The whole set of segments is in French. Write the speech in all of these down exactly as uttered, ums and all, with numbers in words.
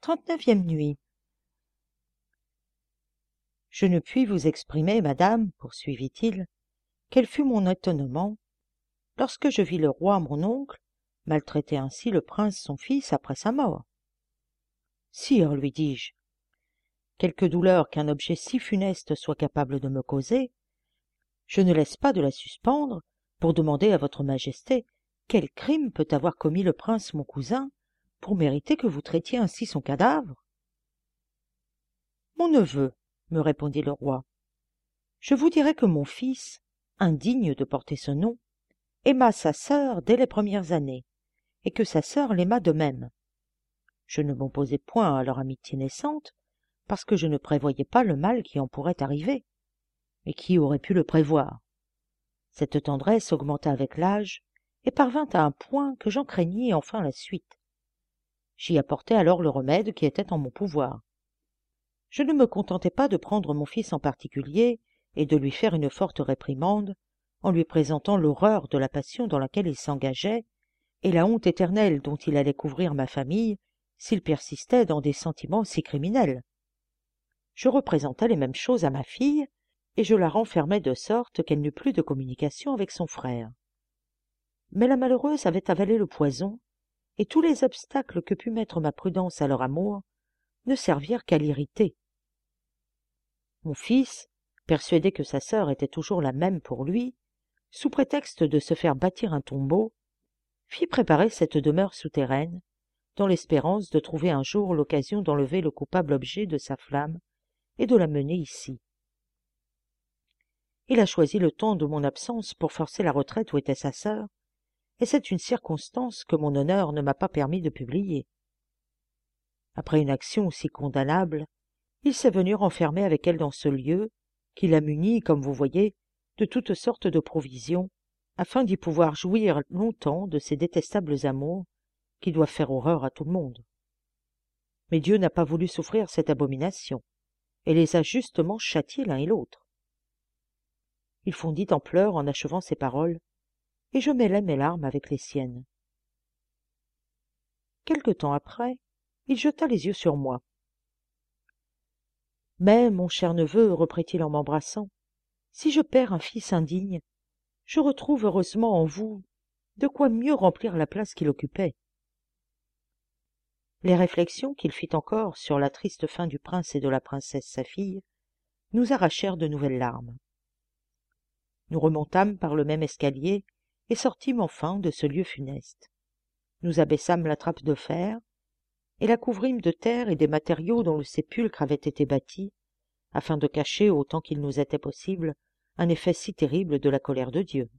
trente-neuvième nuit. Je ne puis vous exprimer, madame, poursuivit-il, quel fut mon étonnement lorsque je vis le roi mon oncle maltraiter ainsi le prince son fils après sa mort. Sire, lui dis-je, quelque douleur qu'un objet si funeste soit capable de me causer, je ne laisse pas de la suspendre pour demander à votre majesté quel crime peut avoir commis le prince mon cousin pour mériter que vous traitiez ainsi son cadavre. Mon neveu, me répondit le roi, je vous dirai que mon fils, indigne de porter ce nom, aima sa sœur dès les premières années, et que sa sœur l'aima de même. Je ne m'opposai point à leur amitié naissante, parce que je ne prévoyais pas le mal qui en pourrait arriver. Mais qui aurait pu le prévoir? Cette tendresse augmenta avec l'âge, et parvint à un point que j'en craignis enfin la suite. J'y apportai alors le remède qui était en mon pouvoir. Je ne me contentai pas de prendre mon fils en particulier et de lui faire une forte réprimande, en lui présentant l'horreur de la passion dans laquelle il s'engageait, et la honte éternelle dont il allait couvrir ma famille s'il persistait dans des sentiments si criminels. Je représentai les mêmes choses à ma fille, et je la renfermai de sorte qu'elle n'eut plus de communication avec son frère. Mais la malheureuse avait avalé le poison, et tous les obstacles que put mettre ma prudence à leur amour ne servirent qu'à l'irriter. Mon fils, persuadé que sa sœur était toujours la même pour lui, sous prétexte de se faire bâtir un tombeau, fit préparer cette demeure souterraine, dans l'espérance de trouver un jour l'occasion d'enlever le coupable objet de sa flamme et de l'amener ici. Il a choisi le temps de mon absence pour forcer la retraite où était sa sœur, et c'est une circonstance que mon honneur ne m'a pas permis de publier. Après une action aussi condamnable, il s'est venu renfermer avec elle dans ce lieu, qui l'a muni, comme vous voyez, de toutes sortes de provisions, afin d'y pouvoir jouir longtemps de ces détestables amours qui doivent faire horreur à tout le monde. Mais Dieu n'a pas voulu souffrir cette abomination, et les a justement châtiés l'un et l'autre. Il fondit en pleurs en achevant ces paroles, et je mêlai mes larmes avec les siennes. Quelque temps après, il jeta les yeux sur moi. « Mais, mon cher neveu, reprit-il en m'embrassant, si je perds un fils indigne, je retrouve heureusement en vous de quoi mieux remplir la place qu'il occupait. » Les réflexions qu'il fit encore sur la triste fin du prince et de la princesse sa fille nous arrachèrent de nouvelles larmes. Nous remontâmes par le même escalier et sortîmes enfin de ce lieu funeste. Nous abaissâmes la trappe de fer et la couvrîmes de terre et des matériaux dont le sépulcre avait été bâti, afin de cacher autant qu'il nous était possible un effet si terrible de la colère de Dieu.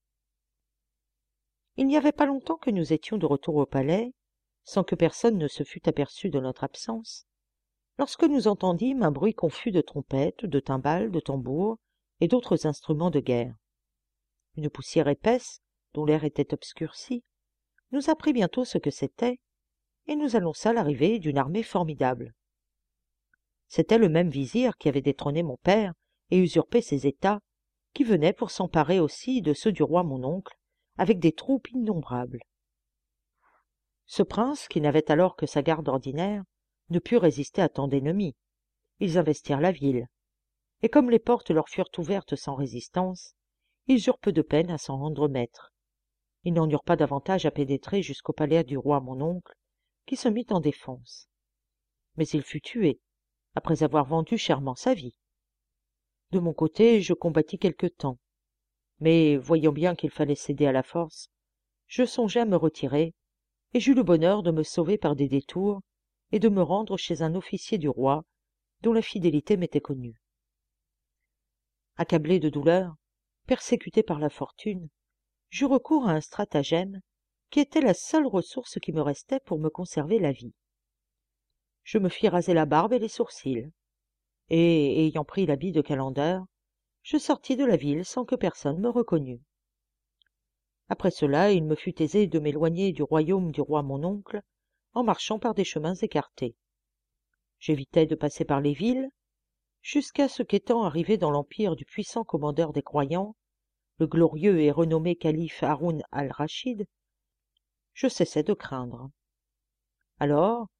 Il n'y avait pas longtemps que nous étions de retour au palais, sans que personne ne se fût aperçu de notre absence, lorsque nous entendîmes un bruit confus de trompettes, de timbales, de tambours et d'autres instruments de guerre. Une poussière épaisse, dont l'air était obscurci, nous apprit bientôt ce que c'était, et nous annonça l'arrivée d'une armée formidable. C'était le même vizir qui avait détrôné mon père et usurpé ses états, qui venait pour s'emparer aussi de ceux du roi mon oncle, avec des troupes innombrables. Ce prince, qui n'avait alors que sa garde ordinaire, ne put résister à tant d'ennemis. Ils investirent la ville, et comme les portes leur furent ouvertes sans résistance, ils eurent peu de peine à s'en rendre maîtres. Ils n'en eurent pas davantage à pénétrer jusqu'au palais du roi mon oncle, qui se mit en défense. Mais il fut tué, après avoir vendu chèrement sa vie. De mon côté, je combattis quelque temps, mais, voyant bien qu'il fallait céder à la force, je songeai à me retirer, et j'eus le bonheur de me sauver par des détours et de me rendre chez un officier du roi dont la fidélité m'était connue. Accablé de douleur, persécuté par la fortune, j'eus recours à un stratagème qui était la seule ressource qui me restait pour me conserver la vie. Je me fis raser la barbe et les sourcils, et, ayant pris l'habit de calendar, je sortis de la ville sans que personne me reconnût. Après cela, il me fut aisé de m'éloigner du royaume du roi mon oncle, en marchant par des chemins écartés. J'évitais de passer par les villes, jusqu'à ce qu'étant arrivé dans l'empire du puissant commandeur des croyants, le glorieux et renommé calife Haroun al-Rachid, je cessai de craindre. Alors,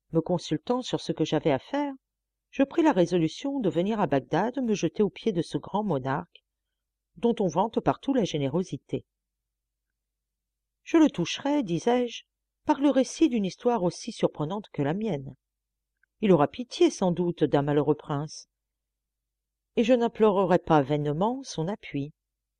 Me consultant sur ce que j'avais à faire, je pris la résolution de venir à Bagdad me jeter aux pieds de ce grand monarque, dont on vante partout la générosité. Je le toucherai, disais-je, par le récit d'une histoire aussi surprenante que la mienne. Il aura pitié sans doute d'un malheureux prince, et je n'implorerai pas vainement son appui.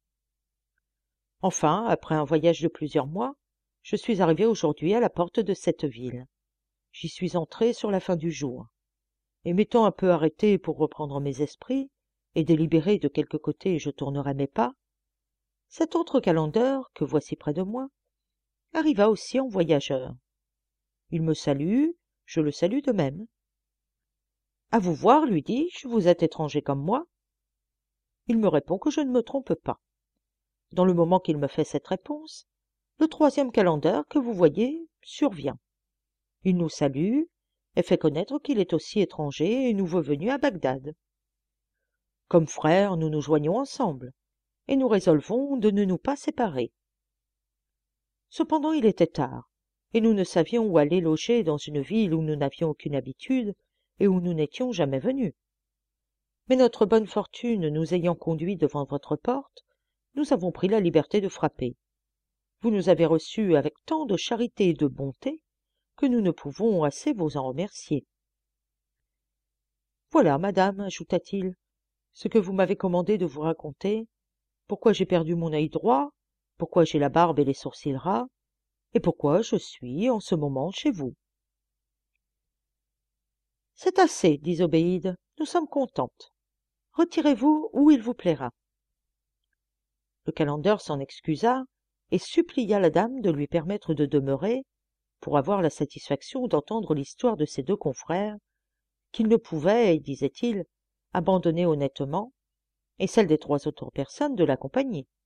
Enfin, après un voyage de plusieurs mois, je suis arrivé aujourd'hui à la porte de cette ville. J'y suis entré sur la fin du jour, et m'étant un peu arrêté pour reprendre mes esprits et délibérer de quelque côté je tournerais mes pas, cet autre calender, que voici près de moi, arriva aussi en voyageur. Il me salue, je le salue de même. « À vous voir, lui dis-je, vous êtes étranger comme moi. » Il me répond que je ne me trompe pas. Dans le moment qu'il me fait cette réponse, le troisième calender que vous voyez survient. Il nous salue et fait connaître qu'il est aussi étranger et nouveau venu à Bagdad. Comme frères, nous nous joignons ensemble, et nous résolvons de ne nous pas séparer. Cependant il était tard, et nous ne savions où aller loger dans une ville où nous n'avions aucune habitude et où nous n'étions jamais venus. Mais notre bonne fortune nous ayant conduits devant votre porte, nous avons pris la liberté de frapper. Vous nous avez reçus avec tant de charité et de bonté que nous ne pouvons assez vous en remercier. Voilà, madame, ajouta-t-il, ce que vous m'avez commandé de vous raconter, pourquoi j'ai perdu mon œil droit, pourquoi j'ai la barbe et les sourcils ras, et pourquoi je suis en ce moment chez vous. C'est assez, dit Zobéide, nous sommes contentes. Retirez-vous où il vous plaira. Le calender s'en excusa et supplia la dame de lui permettre de demeurer pour avoir la satisfaction d'entendre l'histoire de ses deux confrères, qu'il ne pouvait, disait-il, abandonner honnêtement, et celle des trois autres personnes de la compagnie.